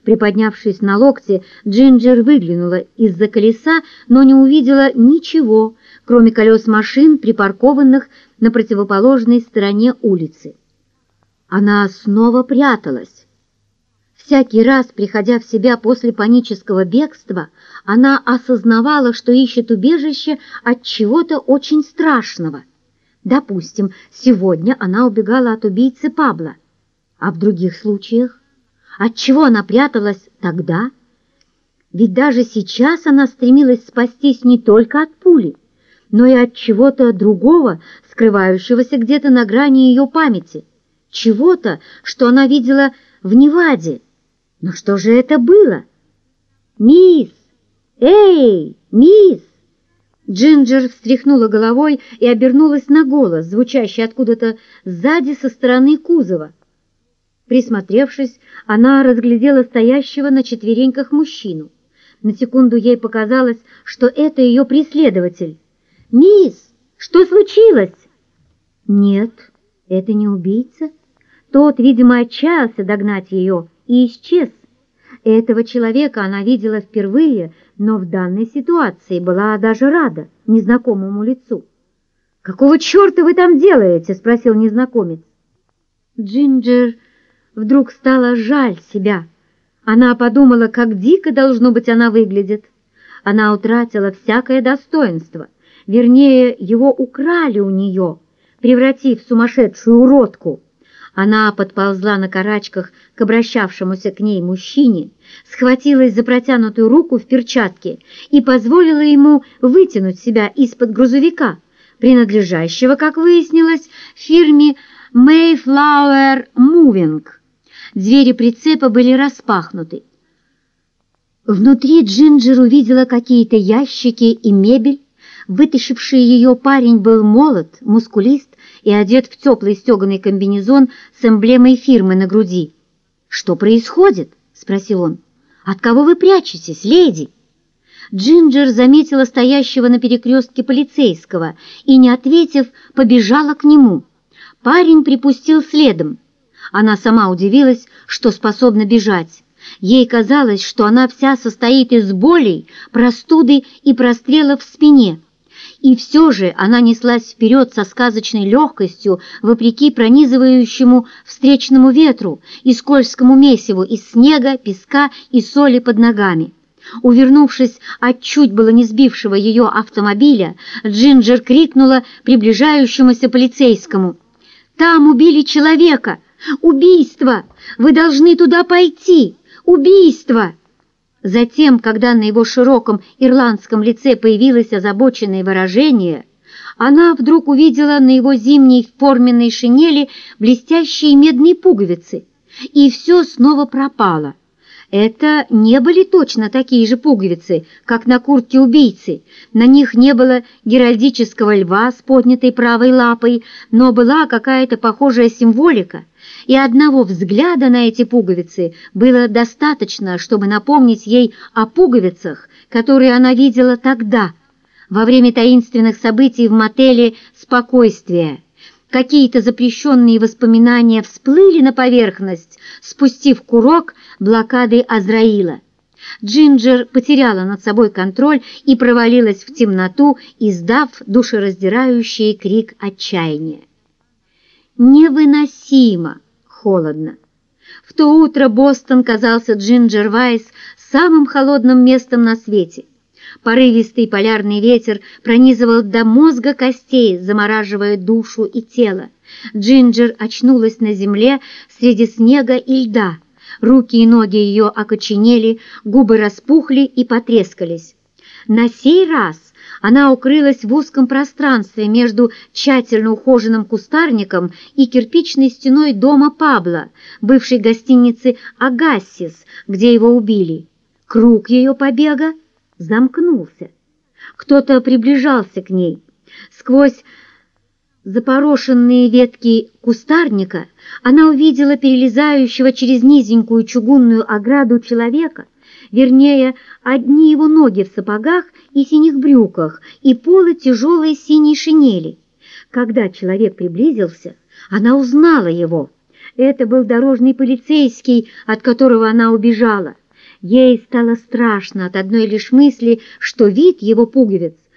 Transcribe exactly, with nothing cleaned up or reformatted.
Приподнявшись на локте, Джинджер выглянула из-за колеса, но не увидела ничего, кроме колес машин, припаркованных на противоположной стороне улицы. Она снова пряталась. Всякий раз, приходя в себя после панического бегства, она осознавала, что ищет убежище от чего-то очень страшного. Допустим, сегодня она убегала от убийцы Пабло. А в других случаях? От чего она пряталась тогда? Ведь даже сейчас она стремилась спастись не только от пули, но и от чего-то другого, скрывающегося где-то на грани ее памяти. Чего-то, что она видела в Неваде. Но что же это было? «Мисс! Эй, мисс!» Джинджер встряхнула головой и обернулась на голос, звучащий откуда-то сзади со стороны кузова. Присмотревшись, она разглядела стоящего на четвереньках мужчину. На секунду ей показалось, что это ее преследователь. «Мисс, что случилось?» «Нет, это не убийца. Тот, видимо, отчаялся догнать ее и исчез. Этого человека она видела впервые, но в данной ситуации была даже рада незнакомому лицу. «Какого черта вы там делаете?» — спросил незнакомец. Джинджер вдруг стало жаль себя. Она подумала, как дико, должно быть, она выглядит. Она утратила всякое достоинство. Вернее, его украли у нее, превратив в сумасшедшую уродку. Она подползла на карачках к обращавшемуся к ней мужчине, схватилась за протянутую руку в перчатке и позволила ему вытянуть себя из-под грузовика, принадлежащего, как выяснилось, фирме Mayflower Moving. Двери прицепа были распахнуты. Внутри Джинджер увидела какие-то ящики и мебель. Вытащивший ее парень был молод, мускулист и одет в теплый стеганый комбинезон с эмблемой фирмы на груди. «Что происходит?» — спросил он. «От кого вы прячетесь, леди?» Джинджер заметила стоящего на перекрестке полицейского и, не ответив, побежала к нему. Парень припустил следом. Она сама удивилась, что способна бежать. Ей казалось, что она вся состоит из болей, простуды и прострелов в спине. И все же она неслась вперед со сказочной легкостью, вопреки пронизывающему встречному ветру и скользкому месиву из снега, песка и соли под ногами. Увернувшись от чуть было не сбившего ее автомобиля, Джинджер крикнула приближающемуся полицейскому: «Там убили человека! Убийство! Вы должны туда пойти! Убийство!» Затем, когда на его широком ирландском лице появилось озабоченное выражение, она вдруг увидела на его зимней форменной шинели блестящие медные пуговицы, и все снова пропало. Это не были точно такие же пуговицы, как на куртке убийцы. На них не было геральдического льва с поднятой правой лапой, но была какая-то похожая символика. И одного взгляда на эти пуговицы было достаточно, чтобы напомнить ей о пуговицах, которые она видела тогда, во время таинственных событий в мотеле «Спокойствие». Какие-то запрещенные воспоминания всплыли на поверхность, спустив курок блокады Азраила. Джинджер потеряла над собой контроль и провалилась в темноту, издав душераздирающий крик отчаяния. Невыносимо холодно. В то утро Бостон казался Джинджер Вайс самым холодным местом на свете. Порывистый полярный ветер пронизывал до мозга костей, замораживая душу и тело. Джинджер очнулась на земле среди снега и льда. Руки и ноги ее окоченели, губы распухли и потрескались. На сей раз она укрылась в узком пространстве между тщательно ухоженным кустарником и кирпичной стеной дома Пабло, бывшей гостиницы «Агассис», где его убили. Круг ее побега замкнулся. Кто-то приближался к ней. Сквозь запорошенные ветки кустарника она увидела перелезающего через низенькую чугунную ограду человека, вернее, одни его ноги в сапогах и синих брюках и полы тяжелой синей шинели. Когда человек приблизился, она узнала его. Это был дорожный полицейский, от которого она убежала. Ей стало страшно от одной лишь мысли, что вид его пуговиц